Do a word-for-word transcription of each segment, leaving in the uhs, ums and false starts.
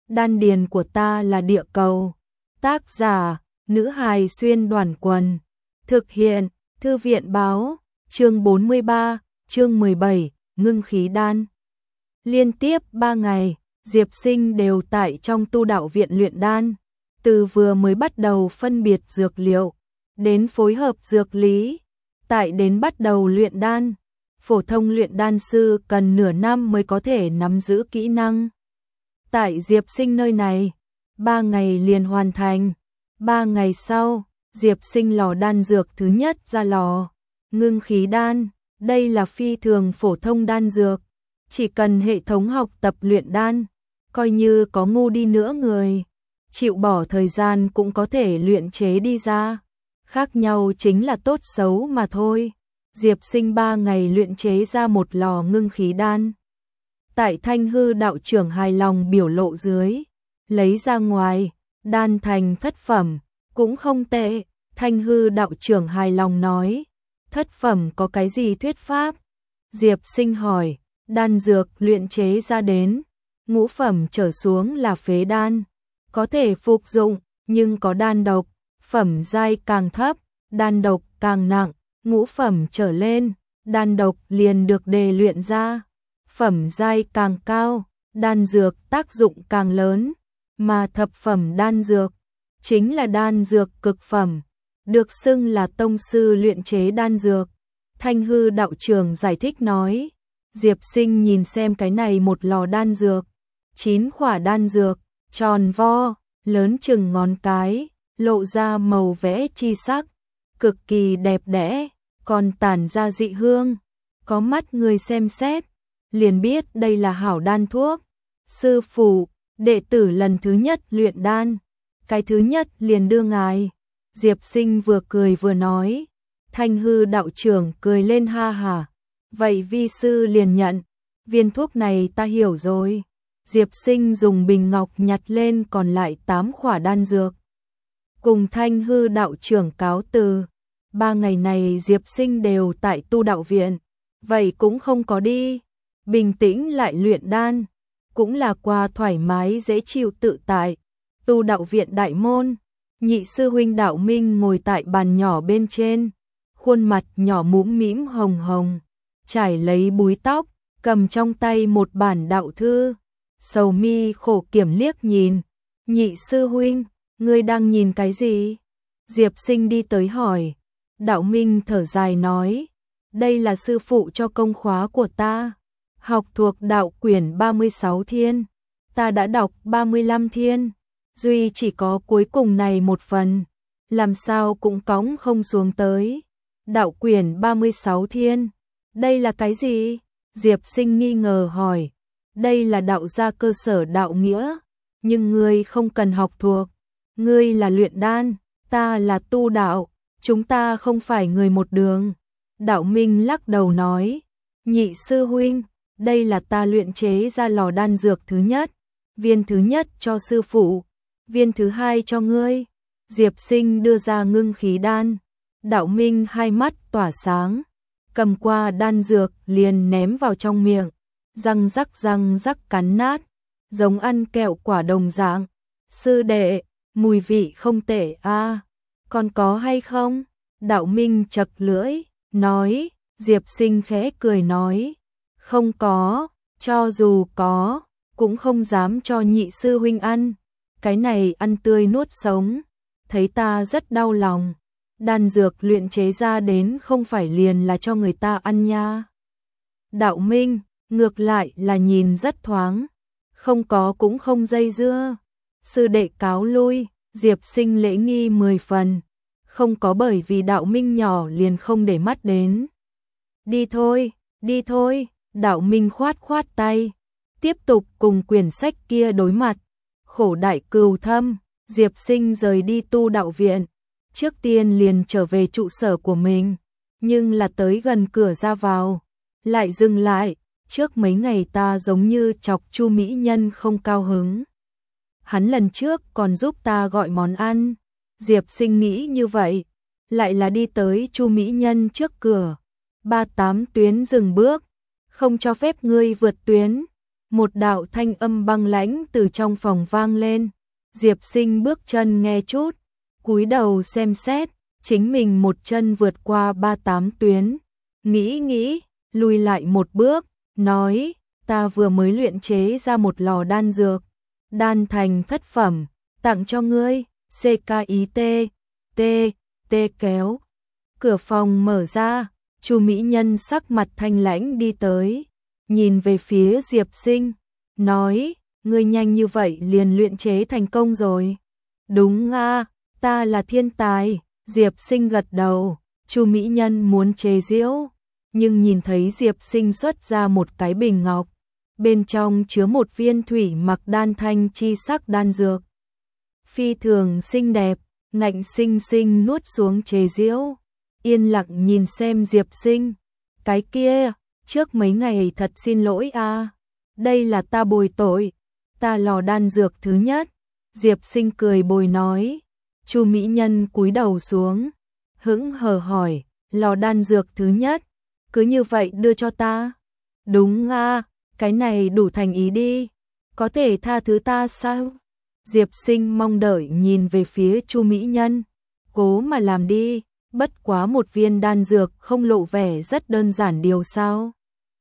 đan điền của ta là địa cầu. Tác giả, nữ hài xuyên đoàn quần. Thực hiện, thư viện báo, chương bốn mươi ba, chương mười bảy, ngưng khí đan. Liên tiếp ba ngày, Diệp Sinh đều tại trong tu đạo viện luyện đan. Từ vừa mới bắt đầu phân biệt dược liệu, đến phối hợp dược lý, tại đến bắt đầu luyện đan. Phổ thông luyện đan sư cần nửa năm mới có thể nắm giữ kỹ năng. Tại Diệp Sinh nơi này, ba ngày liền hoàn thành. Ba ngày sau, Diệp Sinh lò đan dược thứ nhất ra lò. Ngưng khí đan, đây là phi thường phổ thông đan dược. Chỉ cần hệ thống học tập luyện đan, coi như có ngu đi nữa người, chịu bỏ thời gian cũng có thể luyện chế đi ra. Khác nhau chính là tốt xấu mà thôi. Diệp Sinh ba ngày luyện chế ra một lò ngưng khí đan. Tại Thanh Hư đạo trưởng hài lòng biểu lộ dưới, lấy ra ngoài, đan thành thất phẩm, cũng không tệ. Thanh Hư đạo trưởng hài lòng nói, thất phẩm có cái gì thuyết pháp? Diệp Sinh hỏi, đan dược luyện chế ra đến, ngũ phẩm trở xuống là phế đan, có thể phục dụng, nhưng có đan độc, phẩm giai càng thấp, đan độc càng nặng, ngũ phẩm trở lên, đan độc liền được đề luyện ra, phẩm giai càng cao, đan dược tác dụng càng lớn, mà thập phẩm đan dược chính là đan dược cực phẩm, được xưng là tông sư luyện chế đan dược. Thanh Hư đạo trưởng giải thích nói, Diệp Sinh nhìn xem cái này một lò đan dược, chín khỏa đan dược, tròn vo, lớn chừng ngón cái, lộ ra màu vẽ chi sắc, cực kỳ đẹp đẽ, còn tản ra dị hương, có mắt người xem xét, liền biết đây là hảo đan thuốc. Sư phụ, đệ tử lần thứ nhất luyện đan, cái thứ nhất liền đưa ngài. Diệp Sinh vừa cười vừa nói. Thanh Hư đạo trưởng cười lên ha hả. Vậy vi sư liền nhận, viên thuốc này ta hiểu rồi. Diệp Sinh dùng bình ngọc nhặt lên còn lại tám khỏa đan dược. Cùng Thanh Hư đạo trưởng cáo từ. Ba ngày này Diệp Sinh đều tại tu đạo viện, vậy cũng không có đi, bình tĩnh lại luyện đan, cũng là qua thoải mái dễ chịu tự tại. Tu đạo viện đại môn, nhị sư huynh Đạo Minh ngồi tại bàn nhỏ bên trên, khuôn mặt nhỏ mũm mĩm hồng hồng, trải lấy búi tóc, cầm trong tay một bản đạo thư, sầu mi khổ kiểm liếc nhìn. Nhị sư huynh, ngươi đang nhìn cái gì? Diệp Sinh đi tới hỏi. Đạo Minh thở dài nói, đây là sư phụ cho công khóa của ta, học thuộc đạo quyển ba mươi sáu thiên, ta đã đọc ba mươi lăm thiên, duy chỉ có cuối cùng này một phần, làm sao cũng cõng không xuống tới. Đạo quyển ba mươi sáu thiên, đây là cái gì? Diệp Sinh nghi ngờ hỏi, đây là đạo gia cơ sở đạo nghĩa, nhưng ngươi không cần học thuộc, ngươi là luyện đan, ta là tu đạo. Chúng ta không phải người một đường. Đạo Minh lắc đầu nói, nhị sư huynh, đây là ta luyện chế ra lò đan dược thứ nhất, viên thứ nhất cho sư phụ, viên thứ hai cho ngươi. Diệp Sinh đưa ra ngưng khí đan. Đạo Minh hai mắt tỏa sáng, cầm qua đan dược liền ném vào trong miệng, răng rắc răng rắc cắn nát, giống ăn kẹo quả đồng dạng. Sư đệ, mùi vị không tệ a. À. Còn có hay không? Đạo Minh chật lưỡi, nói. Diệp Sinh khẽ cười nói, không có, cho dù có, cũng không dám cho nhị sư huynh ăn, cái này ăn tươi nuốt sống, thấy ta rất đau lòng. Đan dược luyện chế ra đến không phải liền là cho người ta ăn nha. Đạo Minh, ngược lại là nhìn rất thoáng, không có cũng không dây dưa. Sư đệ cáo lui. Diệp Sinh lễ nghi mười phần, không có bởi vì Đạo Minh nhỏ liền không để mắt đến. Đi thôi, đi thôi. Đạo Minh khoát khoát tay, tiếp tục cùng quyển sách kia đối mặt. Khổ đại cừu thâm, Diệp Sinh rời đi tu đạo viện, trước tiên liền trở về trụ sở của mình, nhưng là tới gần cửa ra vào, lại dừng lại. Trước mấy ngày ta giống như chọc Chu mỹ nhân không cao hứng. Hắn lần trước còn giúp ta gọi món ăn. Diệp Sinh nghĩ như vậy, lại là đi tới Chu mỹ nhân trước cửa. Ba tám tuyến dừng bước, không cho phép ngươi vượt tuyến. Một đạo thanh âm băng lãnh từ trong phòng vang lên. Diệp Sinh bước chân nghe chút, cúi đầu xem xét, chính mình một chân vượt qua ba tám tuyến. Nghĩ nghĩ, lùi lại một bước, nói, ta vừa mới luyện chế ra một lò đan dược, đan thành thất phẩm, tặng cho ngươi. xê ca i tê, T, T kéo. Cửa phòng mở ra, Chu mỹ nhân sắc mặt thanh lãnh đi tới, nhìn về phía Diệp Sinh, nói, ngươi nhanh như vậy liền luyện chế thành công rồi. Đúng a, ta là thiên tài. Diệp Sinh gật đầu. Chu mỹ nhân muốn chế giễu, nhưng nhìn thấy Diệp Sinh xuất ra một cái bình ngọc, bên trong chứa một viên thủy mặc đan thanh chi sắc đan dược. Phi thường xinh đẹp, ngạnh sinh sinh nuốt xuống chế giễu, yên lặng nhìn xem Diệp Sinh. Cái kia, trước mấy ngày thật xin lỗi a, đây là ta bồi tội, ta lò đan dược thứ nhất. Diệp Sinh cười bồi nói. Chu mỹ nhân cúi đầu xuống, hững hờ hỏi, lò đan dược thứ nhất, cứ như vậy đưa cho ta? Đúng a, cái này đủ thành ý đi, có thể tha thứ ta sao? Diệp Sinh mong đợi nhìn về phía Chu mỹ nhân, cố mà làm đi, bất quá một viên đan dược không lộ vẻ rất đơn giản điều sao?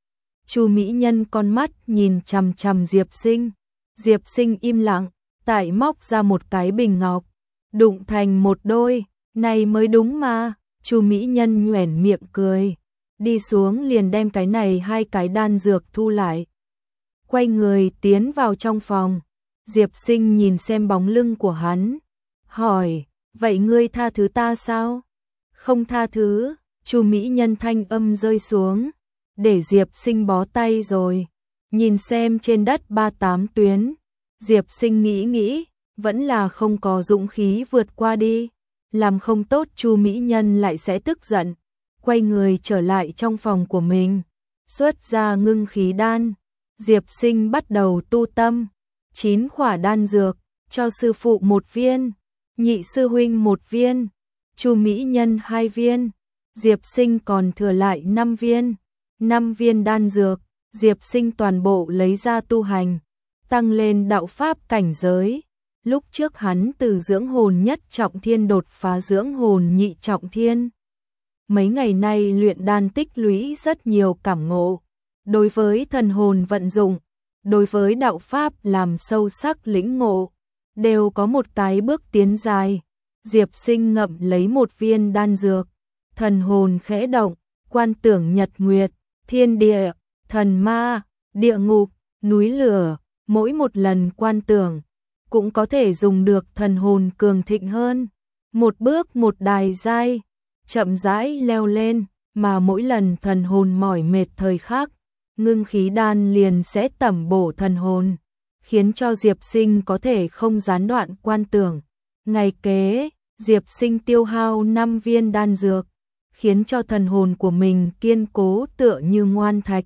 Chu mỹ nhân con mắt nhìn chằm chằm Diệp Sinh. Diệp Sinh im lặng, tại móc ra một cái bình ngọc, đụng thành một đôi, này mới đúng mà. Chu mỹ nhân nhoẻn miệng cười, đi xuống liền đem cái này hai cái đan dược thu lại, quay người tiến vào trong phòng. Diệp Sinh nhìn xem bóng lưng của hắn, hỏi, vậy ngươi tha thứ ta sao? Không tha thứ. Chu mỹ nhân thanh âm rơi xuống, để Diệp Sinh bó tay rồi. Nhìn xem trên đất ba tám tuyến, Diệp Sinh nghĩ nghĩ, vẫn là không có dũng khí vượt qua đi, làm không tốt Chu mỹ nhân lại sẽ tức giận. Quay người trở lại trong phòng của mình, xuất ra ngưng khí đan. Diệp Sinh bắt đầu tu tâm, chín khỏa đan dược, cho sư phụ một viên, nhị sư huynh một viên, Chu mỹ nhân hai viên, Diệp Sinh còn thừa lại năm viên. Năm viên đan dược, Diệp Sinh toàn bộ lấy ra tu hành, tăng lên đạo pháp cảnh giới. Lúc trước hắn từ dưỡng hồn nhất trọng thiên đột phá dưỡng hồn nhị trọng thiên. Mấy ngày nay luyện đan tích lũy rất nhiều cảm ngộ, đối với thần hồn vận dụng, đối với đạo pháp làm sâu sắc lĩnh ngộ, đều có một cái bước tiến dài. Diệp Sinh ngậm lấy một viên đan dược, thần hồn khẽ động, quan tưởng nhật nguyệt, thiên địa, thần ma, địa ngục, núi lửa, mỗi một lần quan tưởng cũng có thể dùng được thần hồn cường thịnh hơn, một bước một đài giai, chậm rãi leo lên, mà mỗi lần thần hồn mỏi mệt thời khắc, ngưng khí đan liền sẽ tẩm bổ thần hồn, khiến cho Diệp Sinh có thể không gián đoạn quan tưởng. Ngày kế, Diệp Sinh tiêu hao năm viên đan dược, khiến cho thần hồn của mình kiên cố tựa như ngoan thạch.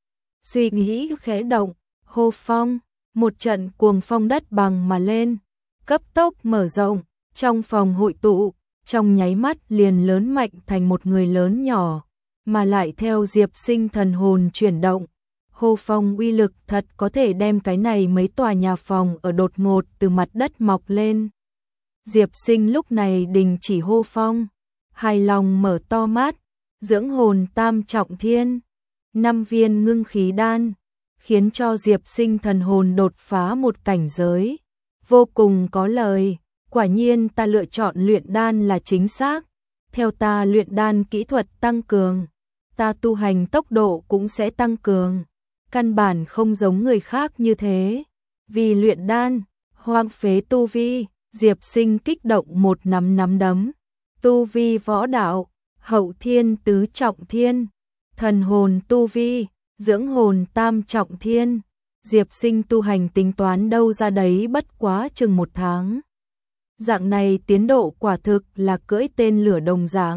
Suy nghĩ khẽ động, hô phong, một trận cuồng phong đất bằng mà lên, cấp tốc mở rộng, trong phòng hội tụ, trong nháy mắt liền lớn mạnh thành một người lớn nhỏ, mà lại theo Diệp Sinh thần hồn chuyển động. Hô phong uy lực thật có thể đem cái này mấy tòa nhà phòng ở đột ngột từ mặt đất mọc lên. Diệp Sinh lúc này đình chỉ hô phong, hài lòng mở to mắt, dưỡng hồn tam trọng thiên, năm viên ngưng khí đan, khiến cho Diệp Sinh thần hồn đột phá một cảnh giới, vô cùng có lời. Quả nhiên ta lựa chọn luyện đan là chính xác, theo ta luyện đan kỹ thuật tăng cường, ta tu hành tốc độ cũng sẽ tăng cường, căn bản không giống người khác như thế. Vì luyện đan, hoang phế tu vi, Diệp Sinh kích động một nắm nắm đấm, tu vi võ đạo, hậu thiên tứ trọng thiên, thần hồn tu vi, dưỡng hồn tam trọng thiên. Diệp Sinh tu hành tính toán đâu ra đấy bất quá chừng một tháng. Dạng này tiến độ quả thực là cưỡi tên lửa đồng dạng.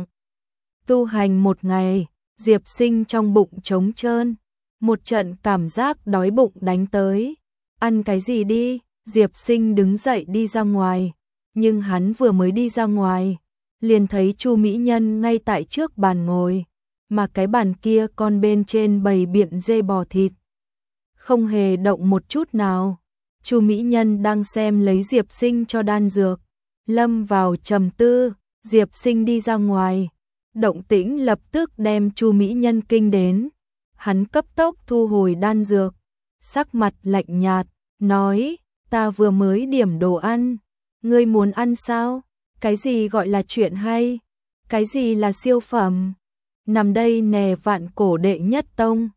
Tu hành một ngày, Diệp Sinh trong bụng trống trơn, một trận cảm giác đói bụng đánh tới. Ăn cái gì đi? Diệp Sinh đứng dậy đi ra ngoài, nhưng hắn vừa mới đi ra ngoài, liền thấy Chu mỹ nhân ngay tại trước bàn ngồi, mà cái bàn kia còn bên trên bày biện dê bò thịt. không hề động một chút nào. Chu Mỹ Nhân đang xem lấy Diệp Sinh cho đan dược, lâm vào trầm tư. Diệp Sinh đi ra ngoài, động tĩnh lập tức đem Chu Mỹ Nhân kinh đến. Hắn cấp tốc thu hồi đan dược, sắc mặt lạnh nhạt, nói, ta vừa mới điểm đồ ăn, ngươi muốn ăn sao? Cái gì gọi là chuyện hay? Cái gì là siêu phẩm? Nằm đây nè, vạn cổ đệ nhất tông.